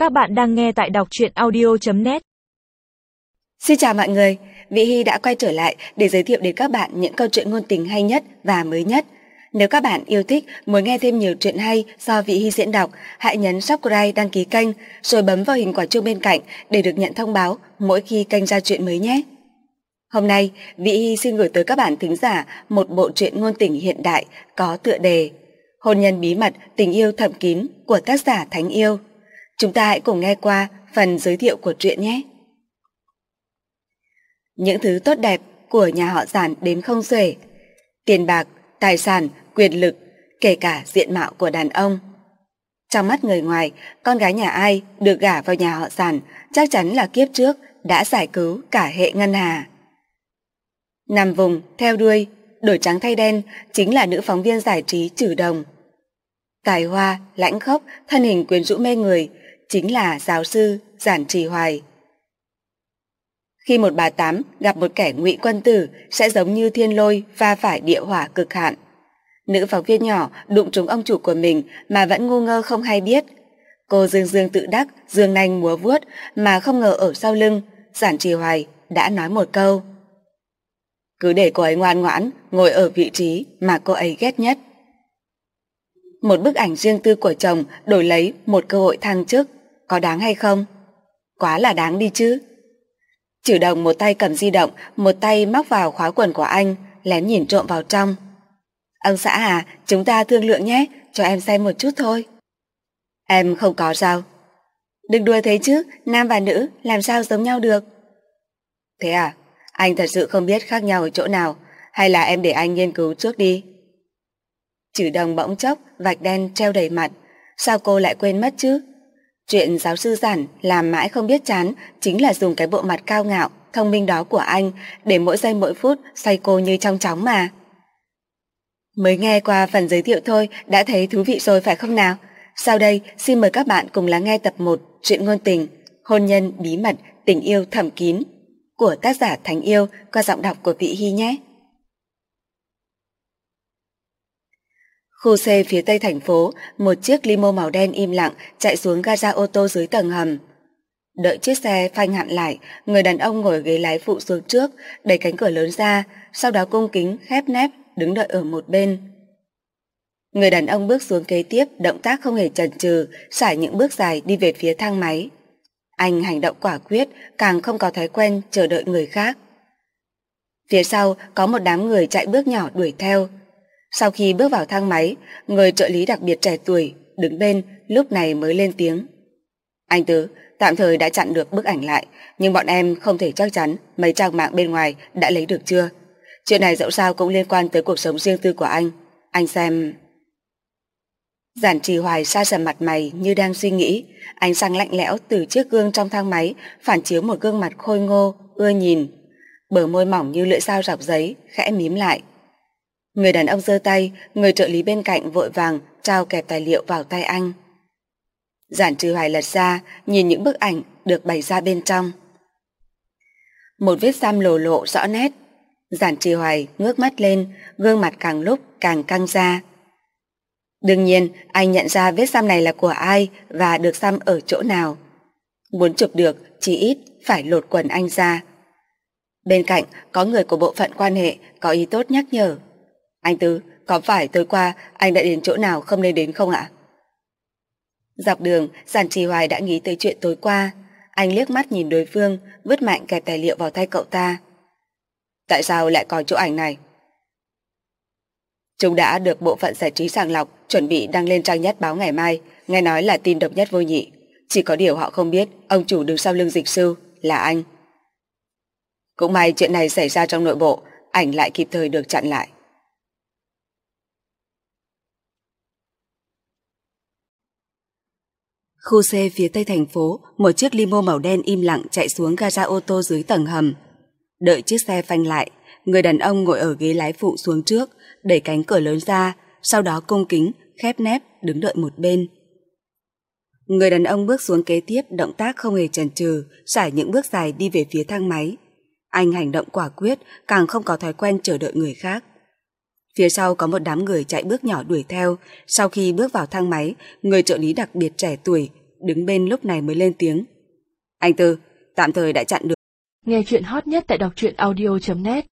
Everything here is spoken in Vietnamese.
Các bạn đang nghe tại đọc truyện audio.net. Xin chào mọi người, Vị Hy đã quay trở lại để giới thiệu đến các bạn những câu chuyện ngôn tình hay nhất và mới nhất. Nếu các bạn yêu thích, muốn nghe thêm nhiều chuyện hay do Vị Hy diễn đọc, hãy nhấn subscribe, đăng ký kênh, rồi bấm vào hình quả chuông bên cạnh để được nhận thông báo mỗi khi kênh ra chuyện mới nhé. Hôm nay, Vị Hy xin gửi tới các bạn thính giả một bộ truyện ngôn tình hiện đại có tựa đề Hôn nhân bí mật, tình yêu thầm kín của tác giả Thánh Yêu. Chúng ta hãy cùng nghe qua phần giới thiệu của truyện nhé. Những thứ tốt đẹp của nhà họ Giản đến không xuể. Tiền bạc, tài sản, quyền lực, kể cả diện mạo của đàn ông. Trong mắt người ngoài, con gái nhà ai được gả vào nhà họ Giản chắc chắn là kiếp trước đã giải cứu cả hệ ngân hà. Nằm vùng, theo đuôi, đổi trắng thay đen chính là nữ phóng viên giải trí Trử Đồng. Tài hoa, lãnh khốc, thân hình quyến rũ mê người chính là giáo sư Giản Trì Hoài. Khi một bà tám gặp một kẻ ngụy quân tử sẽ giống như thiên lôi va phải địa hỏa cực hạn. Nữ phóng viên nhỏ đụng trúng ông chủ của mình mà vẫn ngu ngơ không hay biết. Cô dương dương tự đắc, dương nanh múa vuốt mà không ngờ ở sau lưng Giản Trì Hoài đã nói một câu: cứ để cô ấy ngoan ngoãn ngồi ở vị trí mà cô ấy ghét nhất. Một bức ảnh riêng tư của chồng đổi lấy một cơ hội thăng chức, có đáng hay không? Quá là đáng đi chứ. Trử Đồng một tay cầm di động, một tay móc vào khóa quần của anh, lén nhìn trộm vào trong. Ông xã à, chúng ta thương lượng nhé, cho em xem một chút thôi. Em không có sao? Đừng đùa thế chứ, nam và nữ làm sao giống nhau được? Thế à, anh thật sự không biết khác nhau ở chỗ nào, hay là em để anh nghiên cứu trước đi? Trử Đồng bỗng chốc vạch đen treo đầy mặt. Sao cô lại quên mất chứ? Chuyện giáo sư Giản làm mãi không biết chán chính là dùng cái bộ mặt cao ngạo, thông minh đó của anh để mỗi giây mỗi phút xoay cô như trong chóng mà. Mới nghe qua phần giới thiệu thôi đã thấy thú vị rồi phải không nào? Sau đây xin mời các bạn cùng lắng nghe tập 1 truyện ngôn tình Hôn nhân bí mật, tình yêu thầm kín của tác giả Thánh Yêu qua giọng đọc của Vị Hy nhé. Khu C phía tây thành phố, một chiếc limo màu đen im lặng chạy xuống ga ô tô dưới tầng hầm. Đợi chiếc xe phanh hẳn lại, người đàn ông ngồi ghế lái phụ xuống trước, đẩy cánh cửa lớn ra, sau đó cung kính khép nép đứng đợi ở một bên. Người đàn ông bước xuống kế tiếp, động tác không hề chần chừ, sải những bước dài đi về phía thang máy. Anh hành động quả quyết, càng không có thói quen chờ đợi người khác. Phía sau có một đám người chạy bước nhỏ đuổi theo. Sau khi bước vào thang máy, người trợ lý đặc biệt trẻ tuổi đứng bên lúc này mới lên tiếng: Anh Tứ, tạm thời đã chặn được bức ảnh lại, nhưng bọn em không thể chắc chắn mấy trang mạng bên ngoài đã lấy được chưa. Chuyện này dẫu sao cũng liên quan tới cuộc sống riêng tư của anh xem. Giản Trì Hoài sa sầm mặt mày như đang suy nghĩ, ánh sáng lạnh lẽo từ chiếc gương trong thang máy phản chiếu một gương mặt khôi ngô, ưa nhìn, bờ môi mỏng như lưỡi dao rọc giấy, khẽ mím lại. Người đàn ông giơ tay, người trợ lý bên cạnh vội vàng trao kẹp tài liệu vào tay anh. Giản Trì Hoài lật ra, nhìn những bức ảnh được bày ra bên trong. Một vết xăm lồ lộ rõ nét. Giản Trì Hoài ngước mắt lên, gương mặt càng lúc càng căng ra. Đương nhiên, anh nhận ra vết xăm này là của ai và được xăm ở chỗ nào. Muốn chụp được, chỉ ít phải lột quần anh ra. Bên cạnh có người của bộ phận quan hệ có ý tốt nhắc nhở: Anh Tứ, có phải tối qua anh đã đến chỗ nào không nên đến không ạ? Dọc đường, Giản Trì Hoài đã nghĩ tới chuyện tối qua. Anh liếc mắt nhìn đối phương, vứt mạnh kẹp tài liệu vào tay cậu ta. Tại sao lại có chỗ ảnh này? Chúng đã được bộ phận giải trí sàng lọc, chuẩn bị đăng lên trang nhất báo ngày mai, nghe nói là tin độc nhất vô nhị. Chỉ có điều họ không biết ông chủ đứng sau lưng Dịch Sư là anh. Cũng may chuyện này xảy ra trong nội bộ, ảnh lại kịp thời được chặn lại. Khu C phía tây thành phố, một chiếc limo màu đen im lặng chạy xuống ga ô tô dưới tầng hầm. Đợi chiếc xe phanh lại, người đàn ông ngồi ở ghế lái phụ xuống trước, đẩy cánh cửa lớn ra, sau đó cung kính khép nép đứng đợi một bên. Người đàn ông bước xuống kế tiếp, động tác không hề chần chừ, sải những bước dài đi về phía thang máy. Anh hành động quả quyết, càng không có thói quen chờ đợi người khác. Phía sau có một đám người chạy bước nhỏ đuổi theo. Sau khi bước vào thang máy, người trợ lý đặc biệt trẻ tuổi đứng bên lúc này mới lên tiếng. Anh Tư, tạm thời đã chặn được. Nghe chuyện hot nhất tại đọc truyện audio.net